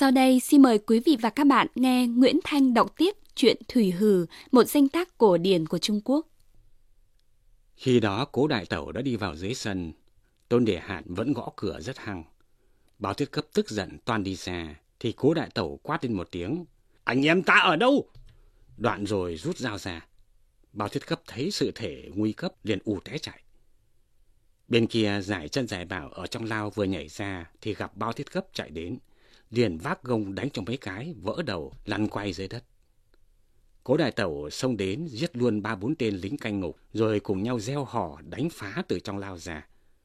Sau đây xin mời quý vị và các bạn nghe Nguyễn Thanh đọc tiếp truyện Thủy Hử, một danh tác cổ điển của Trung Quốc. Khi đó Cố Đại Tẩu đã đi vào dưới sân, Tôn Đề Hạt vẫn gõ cửa rất hăng. Bao Thiết Cấp tức giận toan đi xa, thì Cố Đại Tẩu quát lên một tiếng: "Anh em ta ở đâu?" Đoạn rồi rút dao ra. Bao Thiết Cấp thấy sự thể nguy cấp liền ù té chạy. Bên kia Giải Chân Giải Bảo ở trong lao vừa nhảy ra thì gặp Bao Thiết Cấp chạy đến, liền vác gông đánh cho mấy cái, vỡ đầu lăn quay dưới đất. Cố Đại Tẩu xông đến giết luôn 3-4 tên lính canh ngục, rồi cùng nhau reo hò đánh phá từ trong lao ra.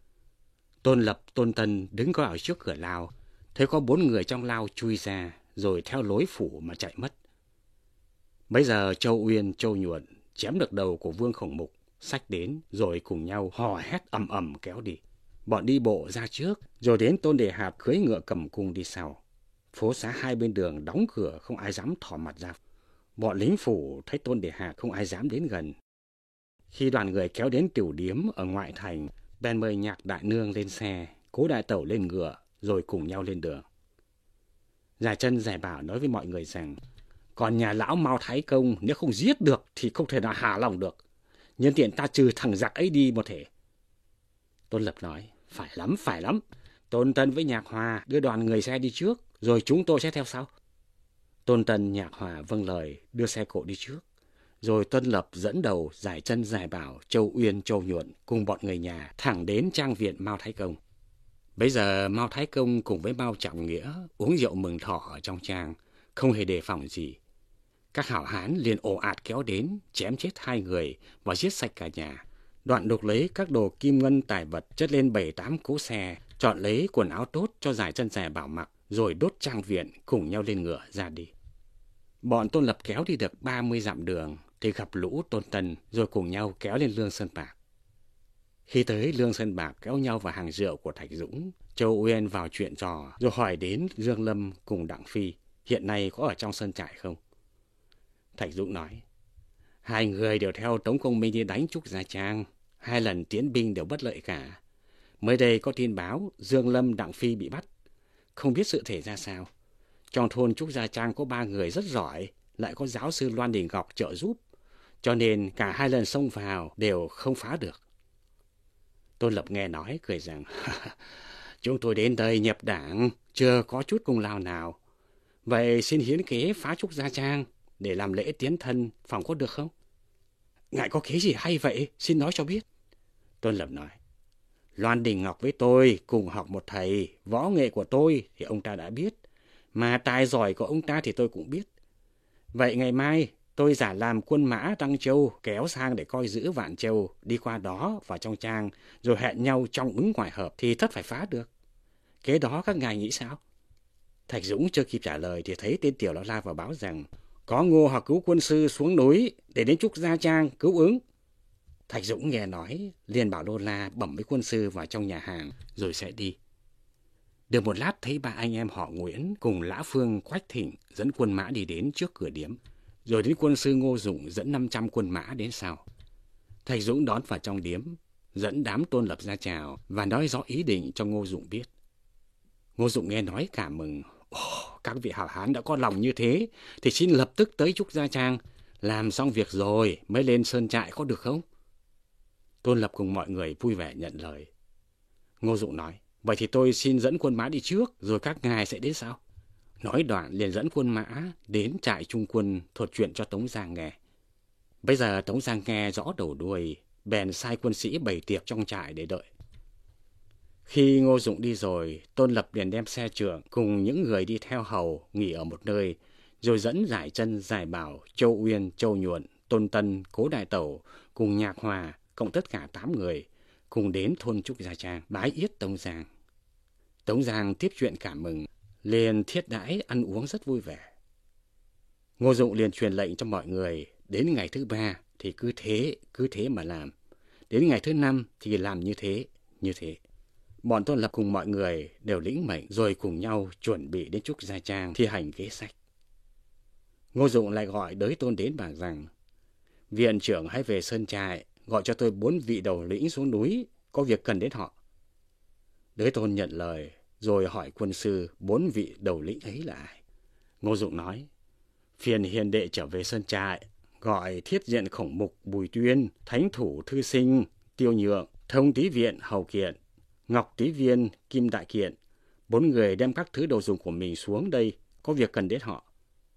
Tôn Lập, Tôn Tân đứng có ở trước cửa lao, thấy có 4 người trong lao chui ra, rồi theo lối phủ mà chạy mất. Bấy giờ Châu Uyên, Châu Nhuận chém được đầu của Vương Khổng Mục, xách đến rồi cùng nhau hò hét ầm ầm kéo đi. Bọn đi bộ ra trước, rồi đến Tôn Đề Hạt cưỡi ngựa cầm cung đi sau. Phố xá hai bên đường đóng cửa, không ai dám thò mặt ra. Bọn lính phủ thấy Tôn Đề Hạt không ai dám đến gần. Khi đoàn người kéo đến tiểu điếm ở ngoại thành, bèn mời Nhạc Đại Nương lên xe, Cố Đại Tẩu lên ngựa, rồi cùng nhau lên đường. Giải Chân Giải Bảo nói với mọi người rằng, còn nhà lão Mao Thái Công nếu không giết được thì không thể nào hạ lòng được. Nhân tiện ta trừ thằng giặc ấy đi một thể. Tôn Lập nói, phải lắm. Tôn Tân với Nhạc Hòa đưa đoàn người xe đi trước, rồi chúng tôi sẽ theo sau. Tôn Tân, Nhạc Hòa vâng lời đưa xe cộ đi trước. Rồi Tôn Lập dẫn đầu Giải Chân Giải Bảo, Châu Uyên, Châu Nhuận cùng bọn người nhà thẳng đến trang viện Mao Thái Công. Bây giờ Mao Thái Công cùng với Mao Trọng Nghĩa uống rượu mừng thọ ở trong trang, không hề đề phòng gì. Các hảo hán liền ồ ạt kéo đến, chém chết 2 người và giết sạch cả nhà. Đoạn đục lấy các đồ kim ngân tài vật chất lên 7-8 cỗ xe, chọn lấy quần áo tốt cho Giải Chân Giải Bảo mặc, rồi đốt trang viện cùng nhau lên ngựa ra đi. Bọn Tôn Lập kéo đi được 30 dặm đường thì gặp lũ Tôn Tân, rồi cùng nhau kéo lên Lương Sơn Bạc. Khi tới Lương Sơn Bạc kéo nhau vào hàng rượu của Thạch Dũng, Châu Uyên vào chuyện trò rồi hỏi đến Dương Lâm cùng Đặng Phi hiện nay có ở trong sơn trại không. Thạch Dũng nói, 2 người đều theo Tống Công Minh đi đánh Trúc Gia Trang, 2 lần tiến binh đều bất lợi cả. Mới đây có tin báo Dương Lâm, Đặng Phi bị bắt, không biết sự thể ra sao. Trong thôn Trúc Gia Trang có 3 người rất giỏi, lại có giáo sư Loan Đình Ngọc trợ giúp, cho nên cả 2 lần xông vào đều không phá được. Tôn Lập nghe nói cười rằng, chúng tôi đến đây nhập đảng, chưa có chút công lao nào. Vậy xin hiến kế phá Trúc Gia Trang để làm lễ tiến thân, phòng có được không? Ngài có kế gì hay vậy, xin nói cho biết. Tôn Lập nói, Loan Đình Ngọc với tôi cùng học một thầy, võ nghệ của tôi thì ông ta đã biết, mà tài giỏi của ông ta thì tôi cũng biết. Vậy ngày mai tôi giả làm quân mã Đăng Châu kéo sang để coi giữ Vạn Châu, đi qua đó vào trong trang, rồi hẹn nhau trong ứng ngoài hợp thì tất phải phá được. Kế đó các ngài nghĩ sao? Thạch Dũng chưa kịp trả lời thì thấy tên Tiểu Lão la vào báo rằng có Ngô Học Cứu quân sư xuống núi để đến Trúc Gia Trang cứu ứng. Thạch Dũng nghe nói liền bảo Lô La bẩm với quân sư vào trong nhà hàng rồi sẽ đi. Được một lát thấy 3 anh em họ Nguyễn cùng Lã Phương, Quách Thịnh dẫn quân mã đi đến trước cửa điếm, rồi đến quân sư Ngô Dụng dẫn 500 quân mã đến sau. Thạch Dũng đón vào trong điếm, dẫn đám Tôn Lập ra chào và nói rõ ý định cho Ngô Dụng biết. Ngô Dụng nghe nói cảm mừng, các vị hảo hán đã có lòng như thế thì xin lập tức tới Trúc Gia Trang, làm xong việc rồi mới lên sơn trại có được không? Tôn Lập cùng mọi người vui vẻ nhận lời. Ngô Dụng nói, vậy thì tôi xin dẫn quân mã đi trước, rồi các ngài sẽ đến sau. Nói đoạn liền dẫn quân mã đến trại trung quân thuật chuyện cho Tống Giang nghe. Bây giờ Tống Giang nghe rõ đầu đuôi, bèn sai quân sĩ bày tiệc trong trại để đợi. Khi Ngô Dụng đi rồi, Tôn Lập liền đem xe trưởng cùng những người đi theo hầu nghỉ ở một nơi, rồi dẫn Giải Chân, Giải Bảo, Châu Uyên, Châu Nhuận, Tôn Tân, Cố Đại Tẩu cùng Nhạc Hòa, cộng tất cả 8 người, cùng đến thôn Trúc Gia Trang bái yết Tống Giang. Tống Giang tiếp chuyện cảm mừng, liền thiết đãi ăn uống rất vui vẻ. Ngô Dụng liền truyền lệnh cho mọi người, đến ngày thứ 3 thì cứ thế mà làm. Đến ngày thứ 5 thì làm như thế. Bọn Tôn Lập cùng mọi người đều lĩnh mệnh rồi cùng nhau chuẩn bị đến Trúc Gia Trang thi hành kế sách. Ngô Dụng lại gọi Đới Tôn đến bảo rằng, viện trưởng hãy về sơn trại, gọi cho tôi 4 vị đầu lĩnh xuống núi, có việc cần đến họ. Đới Tôn nhận lời, rồi hỏi quân sư 4 vị đầu lĩnh ấy là ai. Ngô Dụng nói, phiền hiền đệ trở về sơn trại, gọi thiết diện khổng mục Bùi Tuyên, thánh thủ Thư Sinh, Tiêu Nhượng, thông tý viện Hầu Kiện, ngọc tý viên Kim Đại Kiện, 4 người đem các thứ đồ dùng của mình xuống đây, có việc cần đến họ.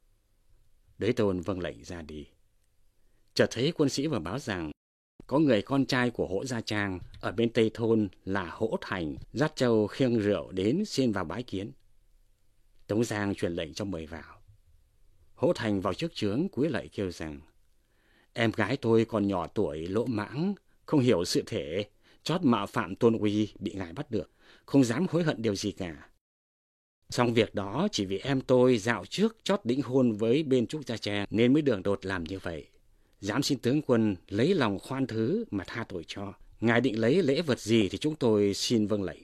Đới Tôn vâng lệnh ra đi. Chợt thấy quân sĩ vào báo rằng có người con trai của Hỗ Gia Trang ở bên Tây thôn là Hỗ Thành dắt trâu khiêng rượu đến xin vào bái kiến. Tống Giang truyền lệnh cho mời vào. Hỗ Thành vào trước trướng cúi lạy kêu rằng, em gái tôi còn nhỏ tuổi lỗ mãng, không hiểu sự thể, chót mạo phạm tôn uy bị ngài bắt được, không dám hối hận điều gì cả. Xong việc đó chỉ vì em tôi dạo trước chót đính hôn với bên Trúc Gia Trang nên mới đường đột làm như vậy. Dám xin tướng quân lấy lòng khoan thứ mà tha tội cho. Ngài định lấy lễ vật gì thì chúng tôi xin vâng lệnh.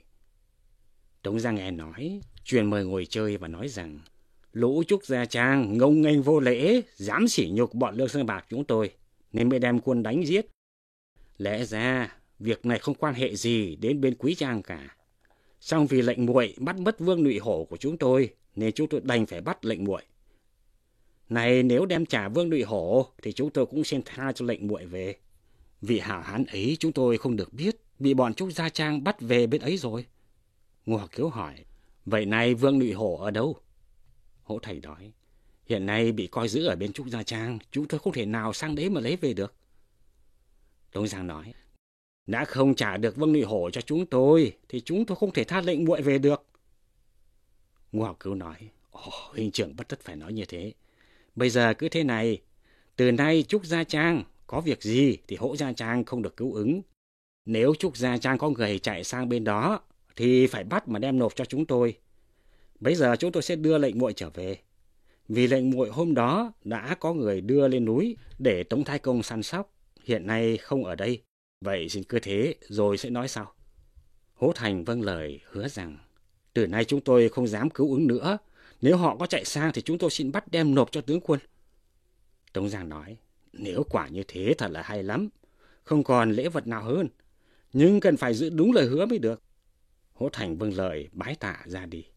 Tống Giang nghe nói, truyền mời ngồi chơi và nói rằng, lũ Trúc Gia Trang ngông nghênh vô lễ, dám sỉ nhục bọn Lương Sơn Bạc chúng tôi, nên mới đem quân đánh giết. Lẽ ra, việc này không quan hệ gì đến bên Quý Trang cả. Song vì lệnh muội bắt mất Vương Nhụy Hổ của chúng tôi, nên chúng tôi đành phải bắt lệnh muội. Này nếu đem trả Vương Nhụy Hổ, thì chúng tôi cũng xin tha cho lệnh muội về. Vị hảo hán ấy chúng tôi không được biết, bị bọn Trúc Gia Trang bắt về bên ấy rồi. Ngô Học Kiếu hỏi, vậy nay Vương Nhụy Hổ ở đâu? Hỗ Thành nói, hiện nay bị coi giữ ở bên Trúc Gia Trang, chúng tôi không thể nào sang đấy mà lấy về được. Tống Giang nói, đã không trả được Vương Nhụy Hổ cho chúng tôi, thì chúng tôi không thể tha lệnh muội về được. Ngô Học Cứu nói, huynh trưởng bất tất phải nói như thế. Bây giờ cứ thế này, từ nay Trúc Gia Trang có việc gì thì Hỗ Gia Trang không được cứu ứng. Nếu Trúc Gia Trang có người chạy sang bên đó, thì phải bắt mà đem nộp cho chúng tôi. Bây giờ chúng tôi sẽ đưa lệnh muội trở về. Vì lệnh muội hôm đó đã có người đưa lên núi để Tống Thái Công săn sóc, hiện nay không ở đây. Vậy xin cứ thế rồi sẽ nói sau. Hỗ Thành vâng lời hứa rằng, từ nay chúng tôi không dám cứu ứng nữa. Nếu họ có chạy sang thì chúng tôi xin bắt đem nộp cho tướng quân. Tống Giang nói, nếu quả như thế thật là hay lắm. Không còn lễ vật nào hơn. Nhưng cần phải giữ đúng lời hứa mới được. Hỗ Thành vâng lời bái tạ ra đi.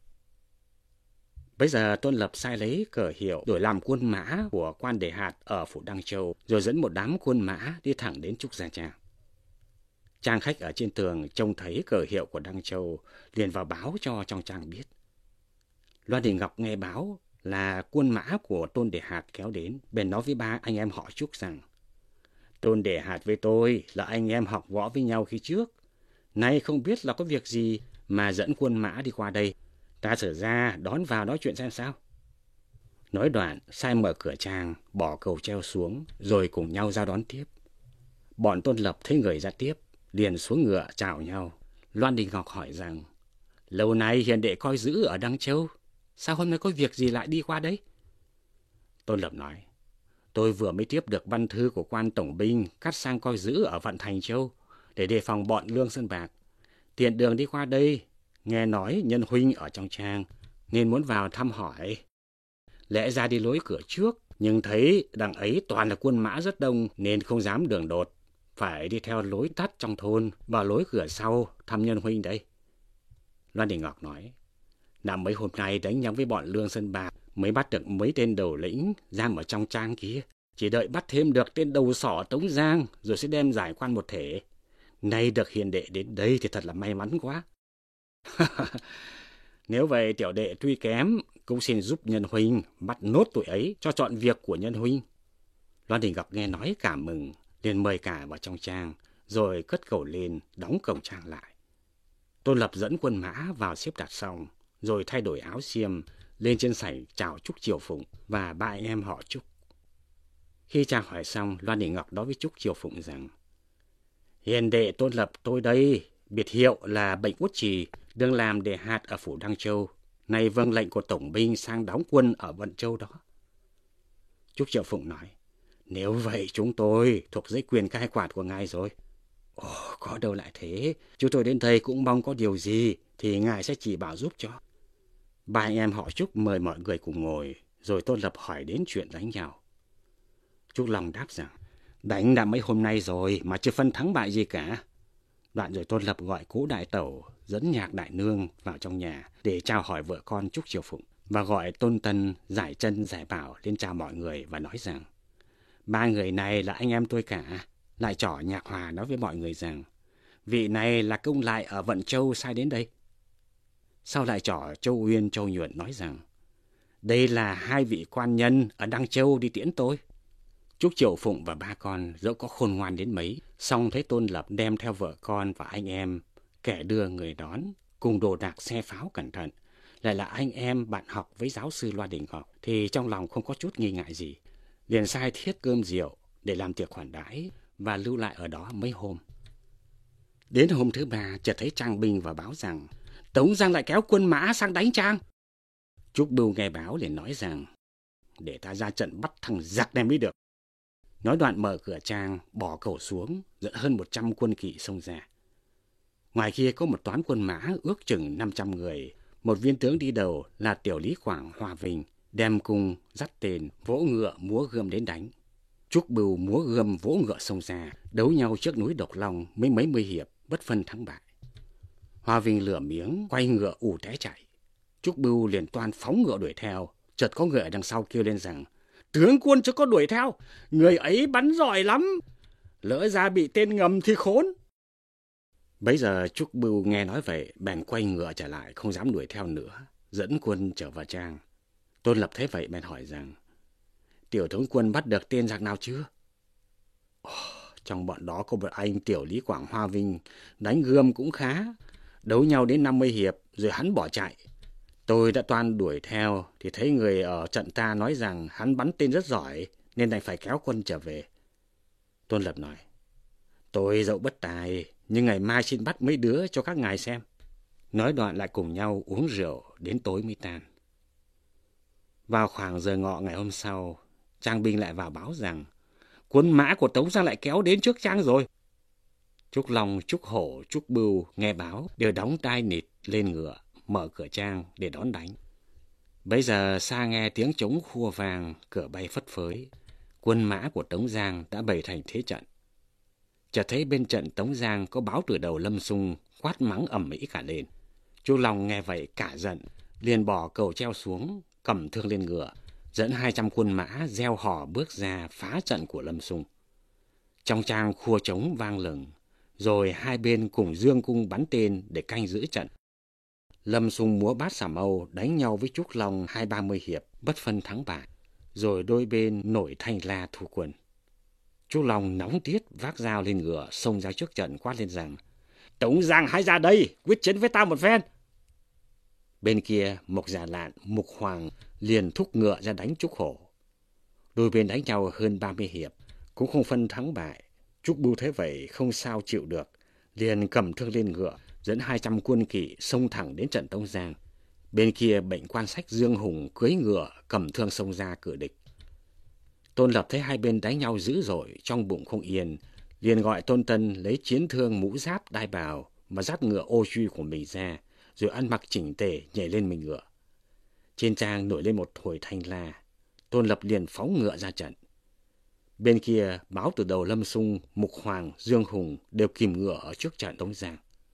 Bây giờ Tôn Lập sai lấy cờ hiệu đổi làm quân mã của quan Đề Hạt ở phủ Đăng Châu, rồi dẫn một đám quân mã đi thẳng đến Trúc Gia Trang. Trang khách ở trên tường trông thấy cờ hiệu của Đăng Châu, liền vào báo cho trong trang biết. Loan Đình Ngọc nghe báo là quân mã của Tôn Đề Hạt kéo đến, bèn nói với ba anh em họ Trúc rằng, Tôn Đề Hạt với tôi là anh em học võ với nhau khi trước, nay không biết là có việc gì mà dẫn quân mã đi qua đây, ta trở ra đón vào nói chuyện xem sao. Nói đoạn sai mở cửa trang, bỏ cầu treo xuống, rồi cùng nhau ra đón tiếp. Bọn Tôn Lập thấy người ra tiếp, liền xuống ngựa chào nhau. Loan Đình Ngọc hỏi rằng, lâu nay hiền đệ coi giữ ở Đăng Châu, sao hôm nay có việc gì lại đi qua đấy? Tôn Lập nói, tôi vừa mới tiếp được văn thư của quan tổng binh cắt sang coi giữ ở Vận Thành Châu để đề phòng bọn Lương Sơn Bạc. Tiện đường đi qua đây, nghe nói nhân huynh ở trong trang nên muốn vào thăm hỏi. Lẽ ra đi lối cửa trước, nhưng thấy đằng ấy toàn là quân mã rất đông nên không dám đường đột, phải đi theo lối tắt trong thôn vào lối cửa sau thăm nhân huynh đây. Loan Đình Ngọc nói, là mấy hôm nay đánh nhau với bọn Lương Sơn Bạc mới bắt được mấy tên đầu lĩnh giam ở trong trang kia, chỉ đợi bắt thêm được tên đầu sỏ Tống Giang rồi sẽ đem giải quan một thể. Nay được hiền đệ đến đây thì thật là may mắn quá. Nếu vậy tiểu đệ tuy kém cũng xin giúp nhân huynh bắt nốt tụi ấy cho chọn việc của nhân huynh. Loan Đình Ngọc nghe nói cảm mừng, liền mời cả vào trong trang, rồi cất cẩu lên đóng cổng trang lại. Tôn Lập dẫn quân mã vào xếp đặt xong, rồi thay đổi áo xiêm, lên trên sảnh chào Trúc Triều Phụng và ba anh em họ Trúc. Khi chào hỏi xong, Loan Đình Ngọc nói với Trúc Triều Phụng rằng, hiền đệ Tôn Lập tôi đây, biệt hiệu là Bệnh Út Trì, đương làm Đề Hạt ở phủ Đăng Châu, nay vâng lệnh của tổng binh sang đóng quân ở Vận Châu đó. Trúc Triều Phụng nói, nếu vậy chúng tôi thuộc dưới quyền cai quản của ngài rồi. Có đâu lại thế, chúng tôi đến đây cũng mong có điều gì thì ngài sẽ chỉ bảo giúp cho. Ba anh em họ Trúc mời mọi người cùng ngồi, rồi Tôn Lập hỏi đến chuyện đánh nhau. Trúc Long đáp rằng, đánh đã mấy hôm nay rồi mà chưa phân thắng bại gì cả. Đoạn rồi Tôn Lập gọi Cố Đại Tẩu dẫn Nhạc Đại Nương vào trong nhà để chào hỏi vợ con Trúc Chiêu Phụng, và gọi Tôn Tân, Giải Chân, Giải Bảo lên chào mọi người và nói rằng: ba người này là anh em tôi cả. Lại trỏ Nhạc Hòa nói với mọi người rằng: vị này là công lại ở Vận Châu sai đến đây. Sau lại trỏ Châu Uyên, Châu Nhuận nói rằng: đây là hai vị quan nhân ở Đăng Châu đi tiễn tôi. Trúc Chiêu Phụng và ba con dẫu có khôn ngoan đến mấy, song thấy Tôn Lập đem theo vợ con và anh em, kẻ đưa người đón, cùng đồ đạc xe pháo cẩn thận, lại là anh em bạn học với giáo sư Loa Đình Ngọc, thì trong lòng không có chút nghi ngại gì, liền sai thiết cơm rượu để làm tiệc khoản đãi và lưu lại ở đó mấy hôm. Đến hôm thứ ba, chợt thấy Trang binh và báo rằng Tống Giang lại kéo quân mã sang đánh Trang. Trúc Bưu nghe báo liền nói rằng: để ta ra trận bắt thằng giặc này mới được. Nói đoạn mở cửa Trang, bỏ cẩu xuống, dẫn hơn 100 quân kỵ xông ra. Ngoài kia có một toán quân mã ước chừng 500 người, một viên tướng đi đầu là Tiểu Lý Quảng, Hòa Vinh, đem cung dắt tên, vỗ ngựa múa gươm đến đánh. Trúc Bưu múa gươm vỗ ngựa xông ra, đấu nhau trước núi Độc Long mấy mươi hiệp, bất phân thắng bại. Hòa Vinh lửa miếng, quay ngựa ù té chạy. Trúc Bưu liền toan phóng ngựa đuổi theo, chợt có người ở đằng sau kêu lên rằng: tướng quân chưa có đuổi theo, người ấy bắn giỏi lắm, lỡ ra bị tên ngầm thì khốn. Bấy giờ Trúc Bưu nghe nói vậy, bèn quay ngựa trở lại, không dám đuổi theo nữa, dẫn quân trở vào Trang. Tôn Lập thấy vậy bèn hỏi rằng: tiểu tướng quân bắt được tên giặc nào chưa? Trong bọn đó có một anh Tiểu Lý Quảng, Hoa Vinh, đánh gươm cũng khá, đấu nhau đến 50 hiệp rồi hắn bỏ chạy. Tôi đã toan đuổi theo thì thấy người ở trận ta nói rằng hắn bắn tên rất giỏi, nên đành phải kéo quân trở về. Tôn Lập nói: tôi dẫu bất tài, nhưng ngày mai xin bắt mấy đứa cho các ngài xem. Nói đoạn lại cùng nhau uống rượu đến tối mới tan. Vào khoảng giờ ngọ ngày hôm sau, Trang binh lại vào báo rằng quân mã của Tống Giang lại kéo đến trước Trang rồi. Trúc Long, Trúc Hổ, Trúc Bưu nghe báo đều đóng tai nịt lên ngựa, mở cửa Trang để đón đánh. Bấy giờ xa nghe tiếng trống khua vàng, cửa bay phất phới, quân mã của Tống Giang đã bày thành thế trận. Chợt thấy bên trận Tống Giang có báo từ đầu Lâm Xung quát mắng ầm ĩ cả lên. Chu Long nghe vậy cả giận, liền bỏ cầu treo xuống, cầm thương lên ngựa, dẫn 200 quân mã reo hò bước ra phá trận của Lâm Xung. Trong Trang khua trống vang lừng, rồi hai bên cùng dương cung bắn tên để canh giữ trận. Lâm Xung múa bát xà mâu đánh nhau với Trúc Long 20-30 hiệp, bất phân thắng bại, rồi đôi bên nổi thanh la thu quân. Trúc Long nóng tiết vác dao lên ngựa xông ra trước trận quát lên rằng: Tống Giang hãy ra đây, quyết chiến với ta một phen. Bên kia Mộc Giả Lạn, Mục Hoàng liền thúc ngựa ra đánh Trúc Hổ. Đôi bên đánh nhau hơn 30 hiệp, cũng không phân thắng bại. Trúc Bưu thế vậy không sao chịu được, liền cầm thương lên ngựa, dẫn 200 quân kỵ xông thẳng đến trận Tống Giang. Bên kia Bệnh Quan Sách Dương Hùng cưỡi ngựa cầm thương xông ra cự địch. Tôn Lập thấy hai bên đánh nhau dữ dội, trong bụng không yên, liền gọi Tôn Tân lấy chiến thương, mũ giáp, đai bào và dắt ngựa ô truy của mình ra, rồi ăn mặc chỉnh tề nhảy lên mình ngựa. Trên Trang nổi lên một hồi thanh la. Tôn Lập liền phóng ngựa ra trận. Bên kia báo từ đầu Lâm Xung, Mục Hoàng, Dương Hùng đều kìm ngựa ở trước trận Tống Giang.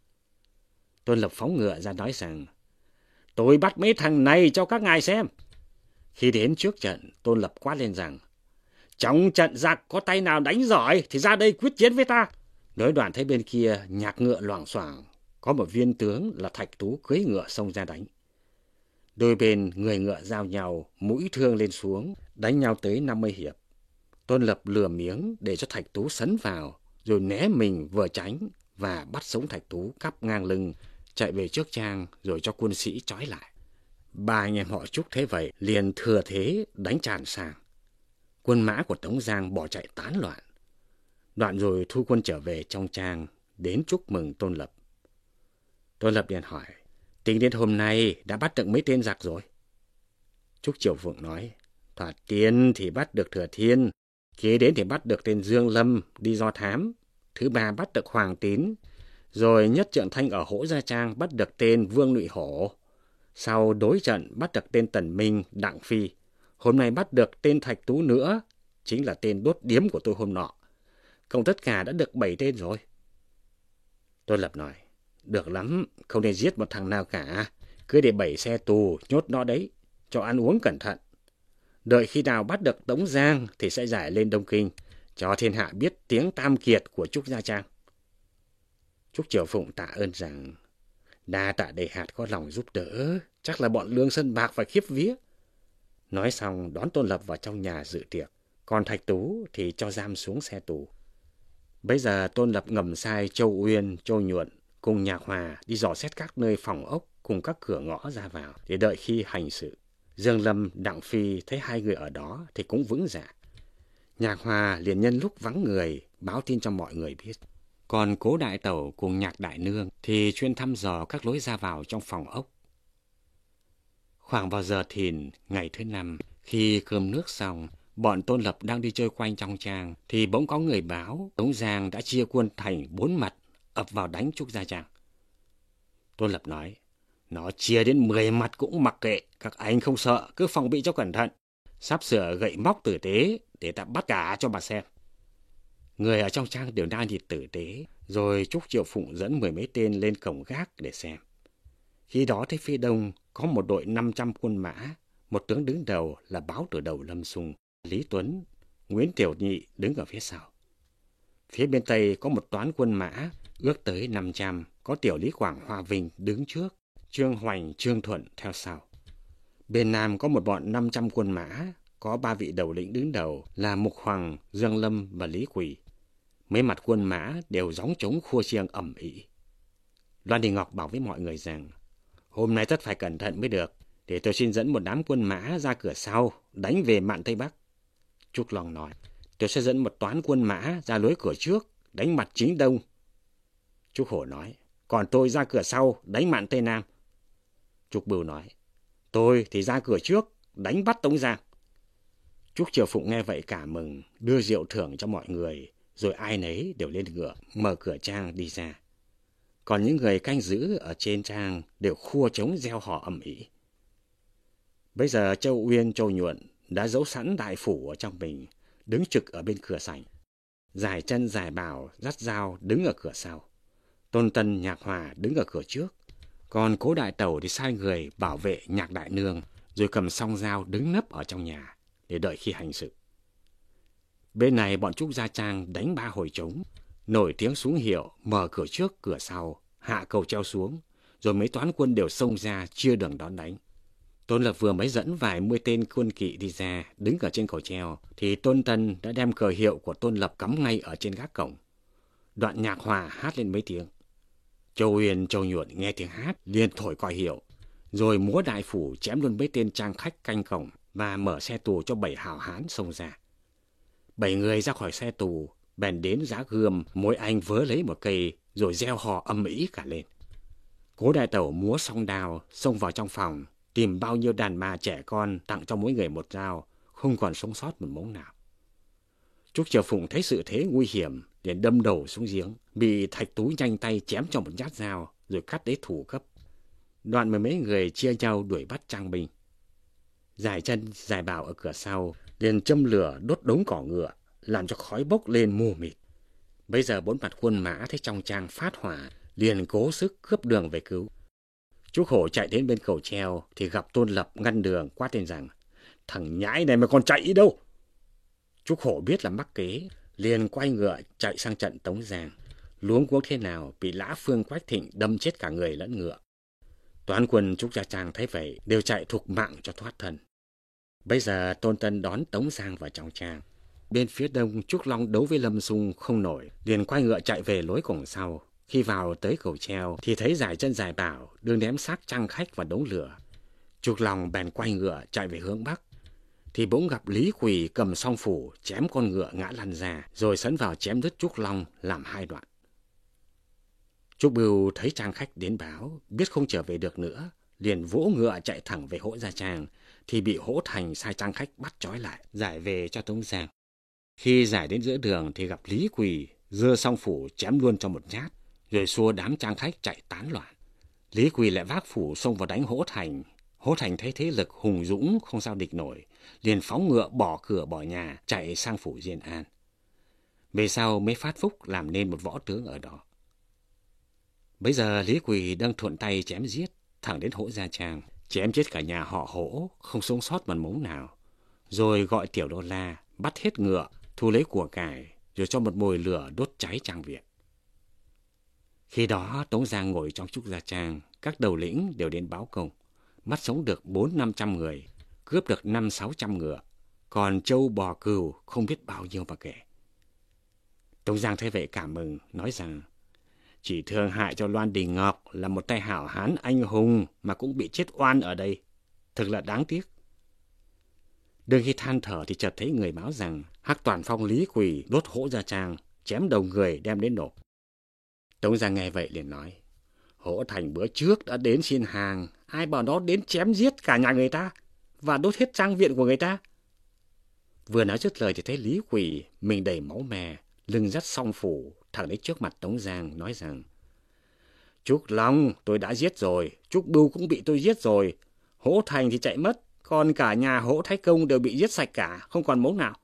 Tôn Lập phóng ngựa ra nói rằng: tôi bắt mấy thằng này cho các ngài xem. Khi đến trước trận, Tôn Lập quát lên rằng: trong trận giặc có tay nào đánh giỏi thì ra đây quyết chiến với ta. Nói đoạn thấy bên kia nhạc ngựa loảng xoảng, có một viên tướng là Thạch Tú cưỡi ngựa xông ra đánh. Đôi bên người ngựa giao nhau, mũi thương lên xuống, đánh nhau tới 50 hiệp. Tôn Lập lừa miếng để cho Thạch Tú sấn vào, rồi né mình vừa tránh và bắt sống Thạch Tú cắp ngang lưng, chạy về trước Trang rồi cho quân sĩ trói lại. Ba anh em họ Trúc thế vậy liền thừa thế đánh tràn sang. Quân mã của Tống Giang bỏ chạy tán loạn. Đoạn rồi thu quân trở về trong Trang, đến chúc mừng Tôn Lập. Tôn Lập liền hỏi: tính đến hôm nay đã bắt được mấy tên giặc rồi? Trúc Chiêu Phụng nói: thoạt tiên thì bắt được Thừa Thiên, kế đến thì bắt được tên Dương Lâm đi do thám, thứ ba bắt được Hoàng Tín, rồi nhất Trượng Thanh ở Hỗ Gia Trang bắt được tên Vương Nụy Hổ, sau đối trận bắt được tên Tần Minh, Đặng Phi, hôm nay bắt được tên Thạch Tú nữa, chính là tên đốt điếm của tôi hôm nọ. Cộng tất cả đã được 7 tên rồi. Tôn Lập nói, được lắm, không nên giết một thằng nào cả. Cứ để 7 xe tù nhốt nó đấy, cho ăn uống cẩn thận. Đợi khi nào bắt được Tống Giang thì sẽ giải lên Đông Kinh, cho thiên hạ biết tiếng tam kiệt của Trúc Gia Trang. Trúc Chiểu Phụng tạ ơn rằng, đa tạ Đề Hạt có lòng giúp đỡ, chắc là bọn Lương Sơn Bạc phải khiếp vía. Nói xong đón Tôn Lập vào trong nhà dự tiệc, còn Thạch Tú thì cho giam xuống xe tù. Bây giờ Tôn Lập ngầm sai Châu Uyên, Châu Nhuận cùng Nhạc Hòa đi dò xét các nơi phòng ốc cùng các cửa ngõ ra vào để đợi khi hành sự. Dương Lâm, Đặng Phi thấy hai người ở đó thì cũng vững dạ. Nhạc Hòa liền nhân lúc vắng người báo tin cho mọi người biết. Còn Cố Đại Tẩu cùng Nhạc Đại Nương thì chuyên thăm dò các lối ra vào trong phòng ốc. Khoảng vào giờ thìn ngày thứ 5, khi cơm nước xong, bọn Tôn Lập đang đi chơi quanh trong trang thì bỗng có người báo Tống Giang đã chia quân thành 4 mặt ập vào đánh Trúc Gia Trang. Tôn Lập nói, nó chia đến 10 mặt cũng mặc kệ, các anh không sợ, cứ phòng bị cho cẩn thận. Sắp sửa gậy móc tử tế để ta bắt cả cho bà xem. Người ở trong trang đều đang đi tử tế, rồi Trúc Chiểu Phụng dẫn 10 mấy tên lên cổng gác để xem. Khi đó thấy phía đông có một đội 500 quân mã, một tướng đứng đầu là Báo Tử Đầu Lâm Sung, Lý Tuấn, Nguyễn Tiểu Nhị đứng ở phía sau. Phía bên tây có một toán quân mã, ước tới 500, có Tiểu Lý Quảng Hoa Vinh đứng trước, Trương Hoành, Trương Thuận theo sau. Bên nam có một bọn 500 quân mã, có 3 vị đầu lĩnh đứng đầu là Mục Hoàng, Dương Lâm và Lý Quỳ. Mấy mặt quân mã đều gióng trống khua chiêng ầm ĩ. Loan Đình Ngọc bảo với mọi người rằng, hôm nay tất phải cẩn thận mới được, để tôi xin dẫn một đám quân mã ra cửa sau, đánh về mạn Tây Bắc. Trúc Long nói, tôi sẽ dẫn một toán quân mã ra lối cửa trước, đánh mặt chính đông. Trúc Hổ nói, còn tôi ra cửa sau, đánh mạn Tây Nam. Trúc Bưu nói, tôi thì ra cửa trước, đánh bắt Tống Giang. Trúc Chiểu Phụng nghe vậy cả mừng, đưa rượu thưởng cho mọi người, rồi ai nấy đều lên ngựa, mở cửa trang đi ra. Còn những người canh giữ ở trên trang đều khua trống reo hò ầm ĩ. Bây giờ Châu Uyên, Châu Nhuận đã giấu sẵn đại phủ ở trong mình, đứng trực ở bên cửa sảnh. Giải Chân, Giải Bảo, dắt dao đứng ở cửa sau. Tôn Tân, Nhạc Hòa đứng ở cửa trước. Còn Cố Đại Tẩu thì sai người bảo vệ Nhạc Đại Nương, rồi cầm song dao đứng nấp ở trong nhà để đợi khi hành sự. Bên này bọn Trúc Gia Trang đánh 3 hồi trống, nổi tiếng súng hiệu, mở cửa trước, cửa sau, hạ cầu treo xuống, rồi mấy toán quân đều xông ra chia đường đón đánh. Tôn Lập vừa mới dẫn vài 10 tên quân kỵ đi ra, đứng ở trên cầu treo, thì Tôn Tân đã đem cờ hiệu của Tôn Lập cắm ngay ở trên gác cổng. Đoạn Nhạc Hòa hát lên mấy tiếng. Châu Uyên, Châu Nhuận nghe tiếng hát, liền thổi còi hiệu, rồi múa đại phủ chém luôn mấy tên trang khách canh cổng và mở xe tù cho 7 hào hán xông ra. 7 người ra khỏi xe tù, bèn đến giá gươm, mỗi anh vớ lấy một cây, rồi reo hò ầm ĩ cả lên. Cố Đại Tẩu múa song đao, xông vào trong phòng, tìm bao nhiêu đàn bà trẻ con tặng cho mỗi người một dao, không còn sống sót một mống nào. Trúc Chiểu Phụng thấy sự thế nguy hiểm, liền đâm đầu xuống giếng, bị Thạch Tú nhanh tay chém cho một nhát dao, rồi cắt đế thủ cấp. Đoạn mười mấy người chia nhau đuổi bắt trang binh. Giải Chân, Giải Bảo ở cửa sau liền châm lửa đốt đống cỏ ngựa, làm cho khói bốc lên mù mịt. Bây giờ 4 mặt quân mã thấy trong trang phát hỏa, liền cố sức cướp đường về cứu. Trúc Hổ chạy đến bên cầu treo thì gặp Tôn Lập ngăn đường, quát lên rằng, thằng nhãi này mà còn chạy đâu. Trúc Hổ biết là mắc kế, liền quay ngựa chạy sang trận Tống Giang. Luống cuống thế nào bị Lã Phương, Quách Thịnh đâm chết cả người lẫn ngựa. Toán quân Trúc Gia Trang thấy vậy đều chạy thục mạng cho thoát thân. Bây giờ Tôn Tân đón Tống Giang vào trong trang. Bên phía đông Trúc Long đấu với Lâm Sung không nổi, liền quay ngựa chạy về lối cổng sau. Khi vào tới cầu treo thì thấy Giải Chân, Giải Bảo đương ném xác trang khách vào đống lửa. Trúc Long bèn quay ngựa chạy về hướng bắc, thì bỗng gặp Lý Quỳ cầm song phủ chém con ngựa ngã lăn ra, rồi sấn vào chém đứt Trúc Long làm 2 đoạn. Trúc Bưu thấy trang khách đến báo, biết không trở về được nữa, liền vỗ ngựa chạy thẳng về Hỗ Gia Trang, thì bị Hỗ Thành sai trang khách bắt trói lại, giải về cho Tống Giang. Khi giải đến giữa đường thì gặp Lý Quỳ giơ song phủ chém luôn cho một nhát, rồi xua đám trang khách chạy tán loạn. Lý Quỳ lại vác phủ xông vào đánh Hỗ Thành. Hỗ Thành thấy thế lực hùng dũng không sao địch nổi, liền phóng ngựa bỏ cửa bỏ nhà chạy sang phủ Diên An. Về sau mới phát phúc làm nên một võ tướng ở đó. Bây giờ Lý Quỳ đang thuận tay chém giết, thẳng đến Hỗ Gia Trang, chém chết cả nhà họ Hỗ, không sống sót một mống nào. Rồi gọi Tiểu Đô La, bắt hết ngựa, thu lấy của cải, rồi cho một mồi lửa đốt cháy trang viện. Khi đó Tống Giang ngồi trong Trúc Gia Trang, các đầu lĩnh đều đến báo công, bắt sống được 400-500 người, cướp được 500-600 ngựa, còn trâu bò cừu không biết bao nhiêu mà kể. Tống Giang thấy vậy cảm mừng, nói rằng chỉ thương hại cho Loan Đình Ngọc là một tay hảo hán anh hùng mà cũng bị chết oan ở đây, thật là đáng tiếc. Đương khi than thở thì chợt thấy người báo rằng Hắc Toàn Phong Lý Quỳ đốt Hỗ Gia Trang, chém đầu người đem đến nộp. Tống Giang nghe vậy liền nói, Hỗ Thành bữa trước đã đến xin hàng, ai bảo nó đến chém giết cả nhà người ta và đốt hết trang viện của người ta. Vừa nói dứt lời thì thấy Lý Quỳ mình đầy máu me, lưng dắt song phủ thẳng đến trước mặt Tống Giang, nói rằng Trúc Long tôi đã giết rồi, Trúc Bưu cũng bị tôi giết rồi, Hỗ Thành thì chạy mất, còn cả nhà Hỗ Thái Công đều bị giết sạch cả, không còn mống nào.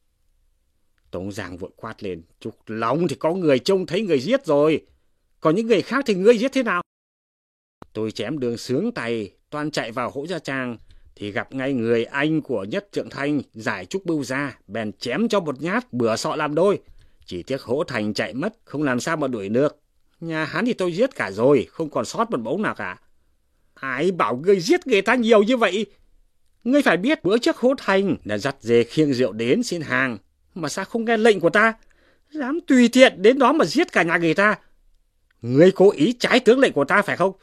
Tống Giang vội quát lên, Trúc Long thì có người trông thấy người giết rồi, còn những người khác thì ngươi giết thế nào? Tôi chém đường sướng tay, toan chạy vào Hỗ Gia Trang, thì gặp ngay người anh của Nhất Trượng Thanh giải Trúc Bưu ra, bèn chém cho một nhát, bửa sọ làm đôi. Chỉ tiếc Hỗ Thành chạy mất, không làm sao mà đuổi được. Nhà hắn thì tôi giết cả rồi, không còn sót một mống nào cả. Ai bảo ngươi giết người ta nhiều như vậy? Ngươi phải biết bữa trước Hỗ Thành đã dắt dê khiêng rượu đến xin hàng, mà sao không nghe lệnh của ta? Dám tùy tiện đến đó mà giết cả nhà người ta. Ngươi cố ý trái tướng lệnh của ta phải không?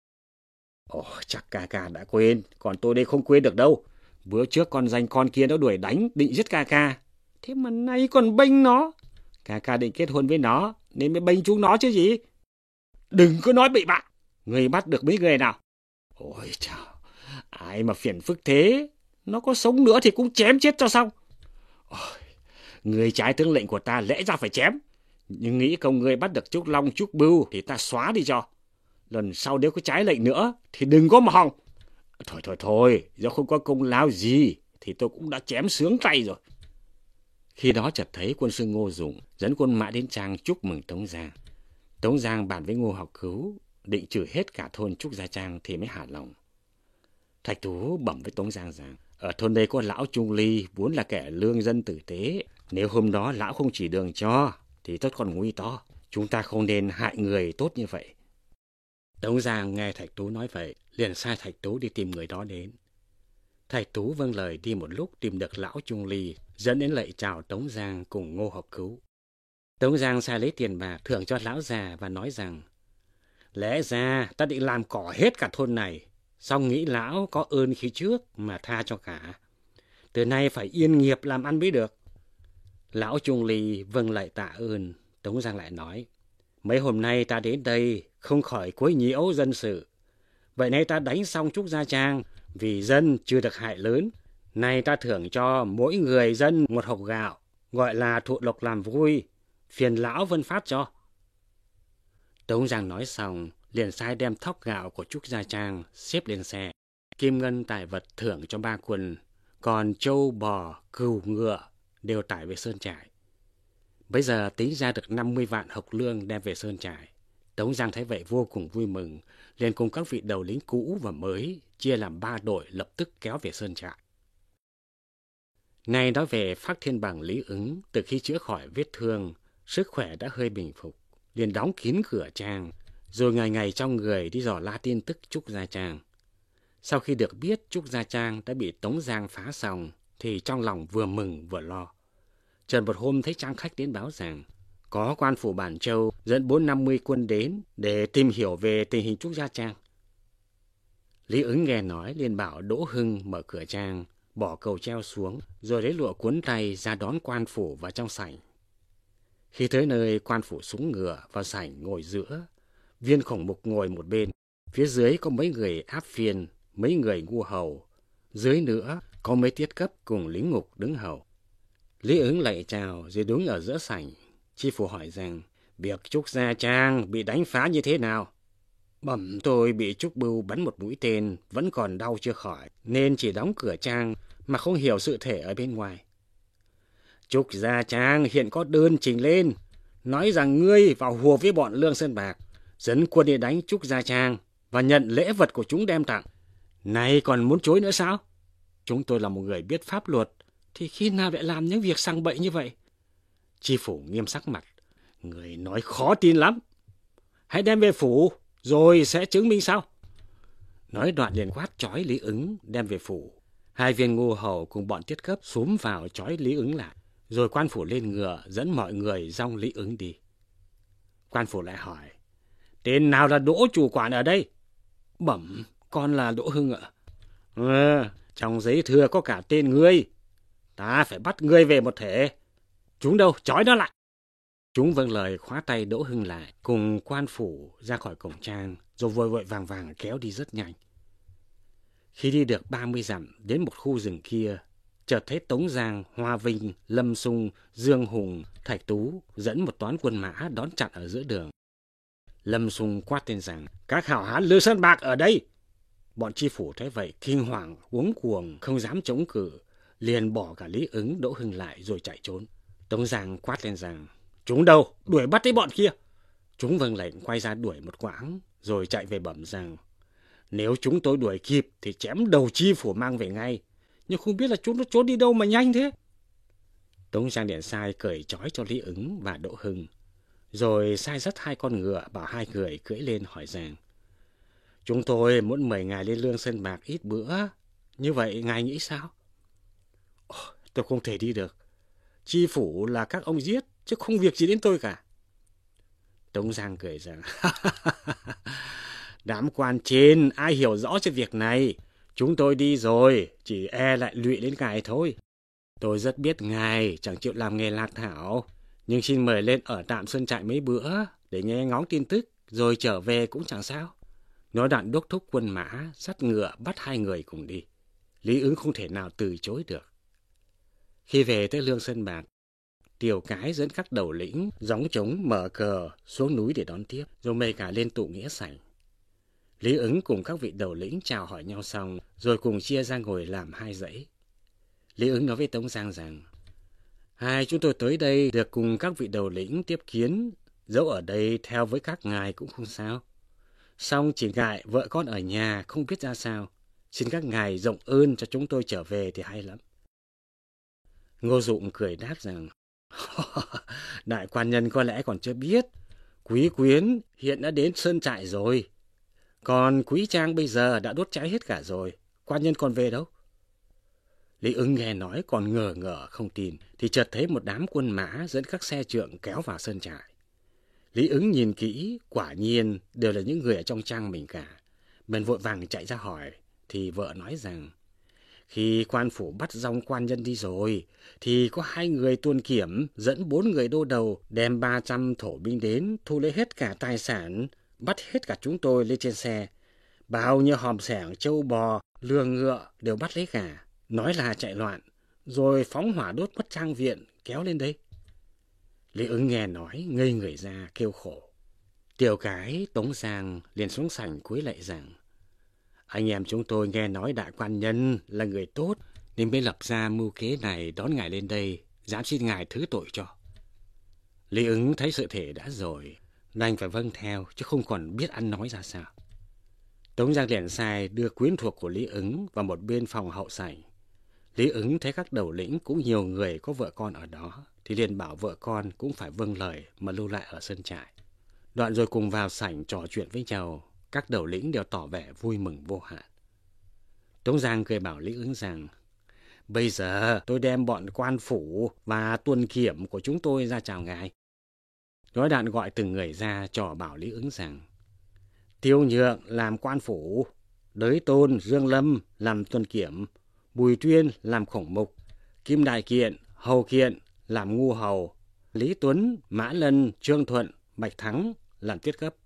Ồ, chắc ca đã quên, còn tôi đây không quên được đâu. Bữa trước con danh con kia nó đuổi đánh, định giết ca. Thế mà nay còn bênh nó. Ca định kết hôn với nó, nên mới bênh chúng nó chứ gì. Đừng có nói bậy bạ. Người bắt được mấy người nào? Ôi chào, ai mà phiền phức thế. Nó có sống nữa thì cũng chém chết cho xong. Ôi, người trái tướng lệnh của ta lẽ ra phải chém. Nhưng nghĩ công người bắt được Trúc Long, Trúc Bưu thì ta xóa đi cho. Lần sau nếu có trái lệnh nữa thì đừng có mà hòng. Thôi, do không có công lao gì thì tôi cũng đã chém sướng tay rồi. Khi đó chợt thấy quân sư Ngô Dụng dẫn quân mã đến trang chúc mừng Tống Giang. Tống Giang bàn với Ngô Học Cứu, định trừ hết cả thôn Trúc Gia Trang thì mới hạ lòng. Thạch Tú bẩm với Tống Giang rằng, ở thôn đây có lão Trung Ly vốn là kẻ lương dân tử tế. Nếu hôm đó lão không chỉ đường cho thì tất còn nguy to. Chúng ta không nên hại người tốt như vậy. Tống Giang nghe Thạch Tú nói vậy, liền sai Thạch Tú đi tìm người đó đến. Thạch Tú vâng lời đi một lúc tìm được lão Trung Ly, dẫn đến lạy chào Tống Giang cùng Ngô Học Cứu. Tống Giang sai lấy tiền bạc thưởng cho lão già và nói rằng, lẽ ra ta định làm cỏ hết cả thôn này, song nghĩ lão có ơn khi trước mà tha cho cả. Từ nay phải yên nghiệp làm ăn mới được. Lão Trung Ly vâng lạy tạ ơn. Tống Giang lại nói, mấy hôm nay ta đến đây không khỏi quấy nhiễu dân sự. Vậy nay ta đánh xong Trúc Gia Trang vì dân chưa được hại lớn. Nay ta thưởng cho mỗi người dân một hộp gạo, gọi là thụ lộc làm vui, phiền lão vân phát cho. Tống Giang nói xong, liền sai đem thóc gạo của Trúc Gia Trang xếp lên xe. Kim ngân tài vật thưởng cho 3 quân, còn trâu bò, cừu ngựa đều tải về Sơn Trại. Bây giờ tính ra được 50 vạn hộc lương đem về Sơn Trại. Tống Giang thấy vậy vô cùng vui mừng, liền cùng các vị đầu lính cũ và mới chia làm 3 đội lập tức kéo về Sơn Trại. Nay nói về Phác Thiên Bằng Lý Ứng, từ khi chữa khỏi vết thương, sức khỏe đã hơi bình phục, liền đóng kín cửa trang, rồi ngày ngày trong người đi dò la tin tức Trúc Gia Trang. Sau khi được biết Trúc Gia Trang đã bị Tống Giang phá xong, thì trong lòng vừa mừng vừa lo. Chợt một hôm thấy trang khách đến báo rằng có quan phủ Bản Châu dẫn 450 quân đến để tìm hiểu về tình hình Trúc Gia Trang. Lý Ứng nghe nói liền bảo Đỗ Hưng mở cửa trang, bỏ cầu treo xuống, rồi lấy lụa cuốn tay ra đón quan phủ vào trong sảnh. Khi tới nơi, quan phủ súng ngựa vào sảnh ngồi giữa, Viên Khổng Mục ngồi một bên, phía dưới có mấy người áp phiên, mấy người ngu hầu, dưới nữa có mấy tiết cấp cùng lính ngục đứng hầu. Lý Ứng lạy chào rồi đứng ở giữa sảnh. Chi phủ hỏi rằng, việc Trúc Gia Trang bị đánh phá như thế nào? Bẩm tôi bị Trúc Bưu bắn một mũi tên, vẫn còn đau chưa khỏi, nên chỉ đóng cửa trang mà không hiểu sự thể ở bên ngoài. Trúc Gia Trang hiện có đơn trình lên, nói rằng ngươi vào hùa với bọn Lương Sơn Bạc, dẫn quân đi đánh Trúc Gia Trang và nhận lễ vật của chúng đem tặng. Này còn muốn chối nữa sao? Chúng tôi là một người biết pháp luật, thì khi nào lại làm những việc sang bậy như vậy? Tri phủ nghiêm sắc mặt. Người nói khó tin lắm. Hãy đem về phủ, rồi sẽ chứng minh sau. Nói đoạn liền quát trói Lý Ứng đem về phủ. 2 viên ngô hầu cùng bọn Tiết Cấp xúm vào trói Lý Ứng lại. Rồi quan phủ lên ngựa dẫn mọi người dong Lý Ứng đi. Quan phủ lại hỏi, tên nào là Đỗ chủ quản ở đây? Bẩm, con là Đỗ Hưng ạ. Trong giấy thừa có cả tên ngươi. Ta phải bắt ngươi về một thể. Chúng đâu, trói nó lại. Chúng vâng lời khóa tay Đỗ Hưng lại, cùng quan phủ ra khỏi cổng trang, rồi vội vội vàng vàng kéo đi rất nhanh. Khi đi được 30 dặm đến một khu rừng kia, chợt thấy Tống Giang, Hoa Vinh, Lâm Sung, Dương Hùng, Thạch Tú dẫn một toán quân mã đón chặn ở giữa đường. Lâm Sung quát lên rằng, các hảo hán Lư Sơn Bạc ở đây. Bọn tri phủ thấy vậy kinh hoàng, cuống cuồng, không dám chống cự, liền bỏ cả Lý Ứng, Đỗ Hưng lại rồi chạy trốn. Tống Giang quát lên rằng, chúng đâu, đuổi bắt tới bọn kia. Chúng vâng lệnh quay ra đuổi một quãng, rồi chạy về bẩm rằng, nếu chúng tôi đuổi kịp thì chém đầu tri phủ mang về ngay, nhưng không biết là chúng nó trốn đi đâu mà nhanh thế. Tống Giang điện sai cởi trói cho Lý Ứng và Đỗ Hưng, rồi sai dắt 2 con ngựa bảo 2 người cưỡi lên hỏi rằng, chúng tôi muốn mời ngài lên Lương Sơn Bạc ít bữa, như vậy ngài nghĩ sao? Tôi không thể đi được. Tri phủ là các ông giết, chứ không việc gì đến tôi cả. Tống Giang cười rằng, đám quan trên ai hiểu rõ cho việc này. Chúng tôi đi rồi, chỉ e lại lụy đến ngài thôi. Tôi rất biết ngài chẳng chịu làm nghề lạc thảo, nhưng xin mời lên ở tạm sơn trại mấy bữa để nghe ngóng tin tức, rồi trở về cũng chẳng sao. Nói đoạn đốc thúc quân mã, dắt ngựa bắt 2 người cùng đi. Lý Ứng không thể nào từ chối được. Khi về tới Lương Sơn Bạc, Tiểu Cái dẫn các đầu lĩnh gióng trống mở cờ xuống núi để đón tiếp, rồi mời cả lên tụ nghĩa sảnh. Lý Ứng cùng các vị đầu lĩnh chào hỏi nhau xong, rồi cùng chia ra ngồi làm 2 dãy. Lý Ứng nói với Tống Giang rằng, chúng tôi tới đây được cùng các vị đầu lĩnh tiếp kiến, dẫu ở đây theo với các ngài cũng không sao. Song chỉ ngại vợ con ở nhà không biết ra sao, xin các ngài rộng ơn cho chúng tôi trở về thì hay lắm. Ngô Dụng cười đáp rằng, đại quan nhân có lẽ còn chưa biết, Quý Quyến hiện đã đến sơn trại rồi, còn Quý Trang bây giờ đã đốt cháy hết cả rồi, quan nhân còn về đâu? Lý Ứng nghe nói còn ngờ ngợ không tin, thì chợt thấy một đám quân mã dẫn các xe trượng kéo vào sơn trại. Lý Ứng nhìn kỹ, quả nhiên đều là những người ở trong trang mình cả. Bèn vội vàng chạy ra hỏi, thì vợ nói rằng, khi quan phủ bắt dòng quan nhân đi rồi, thì có 2 người tuần kiểm dẫn 4 người đô đầu đem 300 thổ binh đến, thu lấy hết cả tài sản, bắt hết cả chúng tôi lên trên xe. Bao nhiêu hòm xẻng, trâu bò, lừa ngựa đều bắt lấy cả, nói là chạy loạn, rồi phóng hỏa đốt mất trang viện, kéo lên đây. Lý Ứng nghe nói, ngây người ra, kêu khổ. Tiểu Cái, Tống Giang liền xuống sảnh cúi lạy rằng, anh em chúng tôi nghe nói đại quan nhân là người tốt, nên mới lập ra mưu kế này đón ngài lên đây, dám xin ngài thứ tội cho. Lý Ứng thấy sự thể đã rồi, đành phải vâng theo, chứ không còn biết ăn nói ra sao. Tống Giang liền sai đưa quyến thuộc của Lý Ứng vào một bên phòng hậu sảnh. Lý Ứng thấy các đầu lĩnh cũng nhiều người có vợ con ở đó, thì liền bảo vợ con cũng phải vâng lời mà lưu lại ở sân trại. Đoạn rồi cùng vào sảnh trò chuyện với nhau, các đầu lĩnh đều tỏ vẻ vui mừng vô hạn. Tống Giang cười bảo Lý Ứng rằng, bây giờ tôi đem bọn quan phủ và tuần kiểm của chúng tôi ra chào ngài. Nói đoạn gọi từng người ra trò bảo Lý Ứng rằng, Tiêu Nhượng làm quan phủ, Đới Tôn, Dương Lâm làm tuần kiểm, Bùi Tuyên làm khổng mục, Kim Đại Kiện, Hầu Kiện làm ngu hầu, Lý Tuấn, Mã Lân, Trương Thuận, Bạch Thắng làm tiết cấp.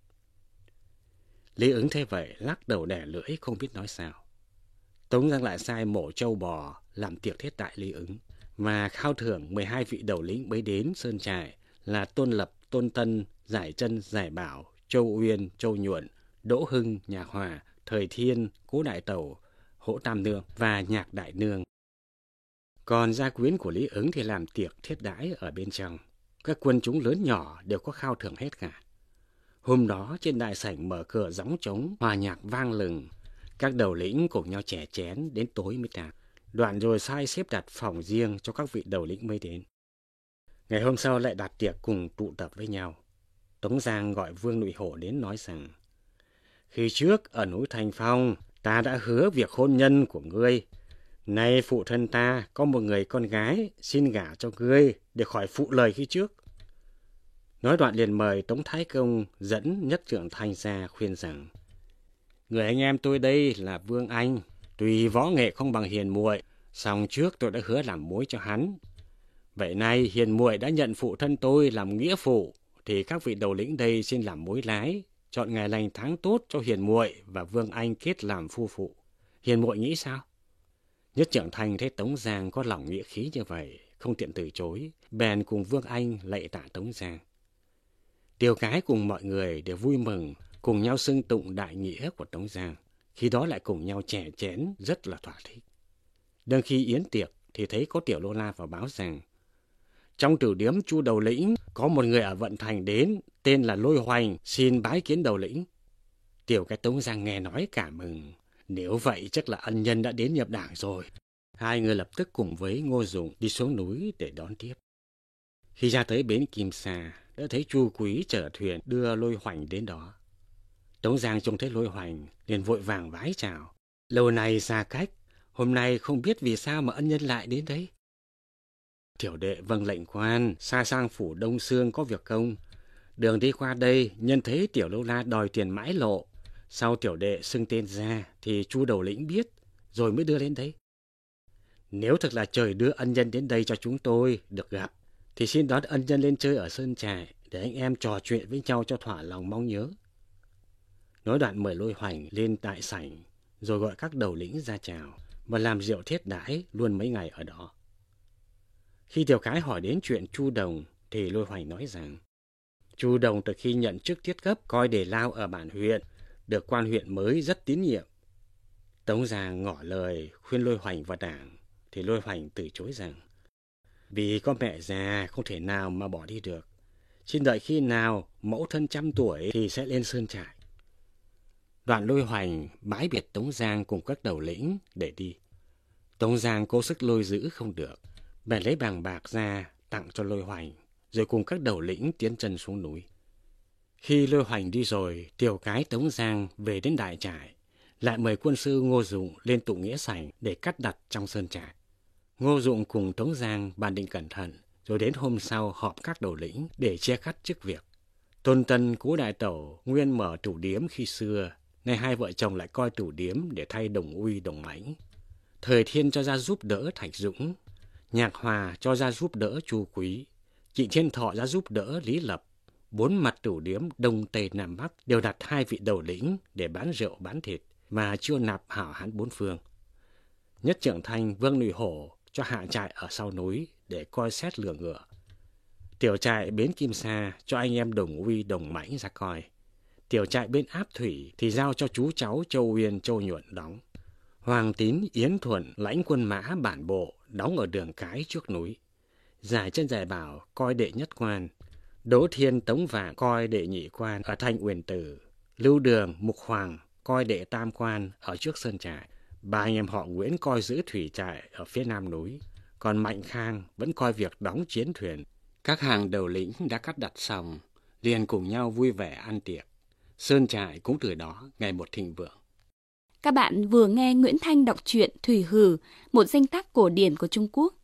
Lý Ứng thế vậy lắc đầu đẻ lưỡi không biết nói sao. Tống Giang lại sai mổ trâu bò làm tiệc thiết tại Lý Ứng, và khao thưởng 12 vị đầu lĩnh bấy đến sơn trại là Tôn Lập, Tôn Tân, Giải Trân, Giải Bảo, Châu Uyên, Châu Nhuận, Đỗ Hưng, Nhạc Hòa, Thời Thiên, Cố Đại Tẩu, Hỗ Tam Nương và Nhạc Đại Nương. Còn gia quyến của Lý Ứng thì làm tiệc thiết đãi ở bên trong. Các quân chúng lớn nhỏ đều có khao thưởng hết cả. Hôm đó trên đại sảnh mở cửa gióng trống, hòa nhạc vang lừng. Các đầu lĩnh cùng nhau chè chén đến tối mới tàn. Đoạn rồi sai xếp đặt phòng riêng cho các vị đầu lĩnh mới đến. Ngày hôm sau lại đặt tiệc cùng tụ tập với nhau. Tống Giang gọi Vương Nụy Hổ đến nói rằng: Khi trước ở núi Thành Phong, ta đã hứa việc hôn nhân của ngươi. Nay phụ thân ta có một người con gái xin gả cho ngươi để khỏi phụ lời khi trước. Nói đoạn liền mời Tống Thái Công dẫn Nhất Trượng Thành ra khuyên rằng: Người anh em tôi đây là Vương Anh, tuy võ nghệ không bằng Hiền muội, song trước tôi đã hứa làm mối cho hắn. Vậy nay Hiền muội đã nhận phụ thân tôi làm nghĩa phụ, thì các vị đầu lĩnh đây xin làm mối lái, chọn ngày lành tháng tốt cho Hiền muội và Vương Anh kết làm phu phụ. Hiền muội nghĩ sao? Nhất Trượng Thành thấy Tống Giang có lòng nghĩa khí như vậy, không tiện từ chối, bèn cùng Vương Anh lạy tạ Tống Giang. Tiểu Cái cùng mọi người đều vui mừng, cùng nhau xưng tụng đại nghĩa của Tống Giang, khi đó lại cùng nhau chè chén rất là thỏa thích. Đương khi yến tiệc thì thấy có Tiểu Lô La vào báo rằng: Trong tử điếm Chu đầu lĩnh có một người ở Vận Thành đến, tên là Lôi Hoành, xin bái kiến đầu lĩnh. Tiểu Cái Tống Giang nghe nói cảm mừng, nếu vậy chắc là ân nhân đã đến nhập đảng rồi. Hai người lập tức cùng với Ngô Dụng đi xuống núi để đón tiếp. Khi ra tới bến Kim Sa, đã thấy Chu Quý chở thuyền đưa Lôi Hoành đến đó. Tống Giang trông thấy Lôi Hoành liền vội vàng vái chào: Lâu nay xa cách, hôm nay không biết vì sao mà ân nhân lại đến đấy. Tiểu đệ vâng lệnh quan, xa sang phủ Đông Sương có việc công. Đường đi qua đây, nhân thấy Tiểu Lô La đòi tiền mãi lộ. Sau tiểu đệ xưng tên ra thì Chu đầu lĩnh biết, rồi mới đưa lên đấy. Nếu thật là trời đưa ân nhân đến đây cho chúng tôi được gặp, thì xin đón ân nhân lên chơi ở Sơn Trại, để anh em trò chuyện với nhau cho thỏa lòng mong nhớ. Nói đoạn mời Lôi Hoành lên đại sảnh, rồi gọi các đầu lĩnh ra chào, và làm rượu thiết đãi luôn mấy ngày ở đó. Khi Tiểu Cái hỏi đến chuyện Chu Đồng, thì Lôi Hoành nói rằng: Chu Đồng từ khi nhận chức tiết cấp coi đề lao ở bản huyện, được quan huyện mới rất tín nhiệm. Tống Giang ngỏ lời khuyên Lôi Hoành vào đảng, thì Lôi Hoành từ chối rằng: Vì có mẹ già không thể nào mà bỏ đi được. Xin đợi khi nào mẫu thân 100 tuổi thì sẽ lên Sơn Trại. Đoạn Lôi Hoành bái biệt Tống Giang cùng các đầu lĩnh để đi. Tống Giang cố sức lôi giữ không được, bèn lấy vàng bạc ra tặng cho Lôi Hoành, rồi cùng các đầu lĩnh tiến chân xuống núi. Khi Lôi Hoành đi rồi, Tiểu Cái Tống Giang về đến đại trại, lại mời quân sư Ngô Dụng lên tụng nghĩa sảnh để cắt đặt trong Sơn Trại. Ngô Dụng cùng Tống Giang bàn định cẩn thận, rồi đến hôm sau họp các đầu lĩnh để chia cắt chức việc. Tôn Tân Cố đại tẩu nguyên mở tửu điếm khi xưa, nay hai vợ chồng lại coi tửu điếm để thay Đồng Uy Đồng Mãnh. Thời Thiên cho ra giúp đỡ Thạch Dũng, Nhạc Hòa cho ra giúp đỡ Chu Quý, Trịnh Thiên Thọ ra giúp đỡ Lý Lập. 4 mặt tửu điếm Đông Tây Nam Bắc đều đặt 2 vị đầu lĩnh để bán rượu bán thịt và chiêu nạp hảo hán 4 phương. Nhất Trượng Thành Vương Nụy Hổ cho hạ trại ở sau núi để coi xét lửa ngựa. Tiểu trại bến Kim Sa cho anh em Đồng Uy Đồng Mãnh ra coi. Tiểu trại bên Áp Thủy thì giao cho chú cháu Châu Uyên Châu Nhuận đóng. Hoàng Tín Yến Thuận lãnh quân mã bản bộ đóng ở đường cái trước núi. Giải Chân Giải Bảo coi đệ nhất quan. Đỗ Thiên Tống Vạn coi đệ nhị quan ở Thanh Uyển Tử. Lưu Đường Mục Hoàng coi đệ tam quan ở trước Sơn Trại. 3 anh em họ Nguyễn coi giữ thủy trại ở phía nam núi. Còn Mạnh Khang vẫn coi việc đóng chiến thuyền. Các hàng đầu lĩnh đã cắt đặt xong, liền cùng nhau vui vẻ ăn tiệc. Sơn Trại cũng từ đó ngày một thịnh vượng. Các bạn vừa nghe Nguyễn Thanh đọc truyện Thủy Hử, một danh tác cổ điển của Trung Quốc.